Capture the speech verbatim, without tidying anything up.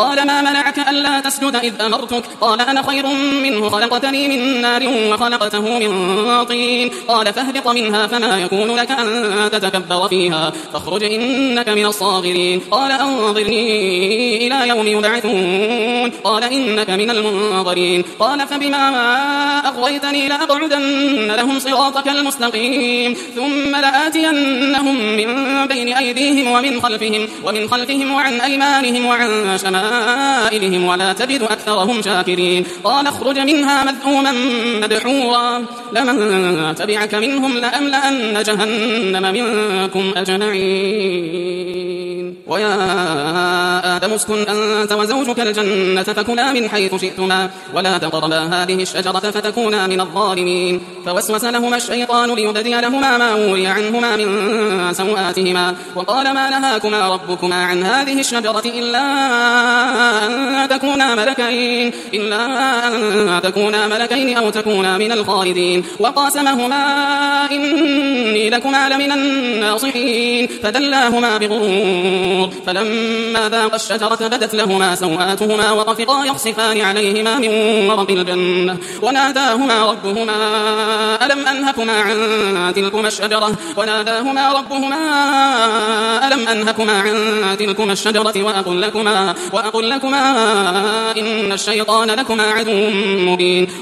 قال ما منعك ألا تسجد إذ أمرتك قال أنا خير منه خلقتني من نار وخلقته من طين قال فاهبط منها فما يكون لك أن تتكبر فيها فاخرج إنك من الصاغرين قال أنظرني إلى يوم يبعثون قال إنك من المنظرين قال فبما أغويتني لأقعدن لهم صراطك المستقيم ثم لآتينهم من بين أيديهم ومن خلفهم ومن خلفهم وعن أيمانهم وعن شمائلهم ولا تجد أكثرهم شاكرين قال اخرج منها مذءوما مدحورا لمن تبعك منهم لأملأن جهنم منكم أجمعين ويا آدم اسكن أنت وزوجك الجنة فكلا من حيث شئتما ولا تقربا هذه الشجرة فتكونا من الظالمين فوسوس لهما الشيطان ليبدي لهما ما وري عنهما من سوآتهما وقال ما نهاكما ربكما عن هذه الشجرة إلا أن تكونا ملكين إلا أن تكونا ملكين أو تكونا من الخالدين وقاسمهما إني لكما لمن الناصحين فدلاهما بغرور فلما ذاقا الشجرة بدت لهما سوآتهما وطفقا يخصفان عليهما من ورق الجنة وناداهما ربهما ألم أنهكما عن تلكما الشجرة وناداهما ربهما ألم أنهكما عن تلكما الشجرة وأقل لكما, وأقل لكما إن الشيطان لكما عدو مبين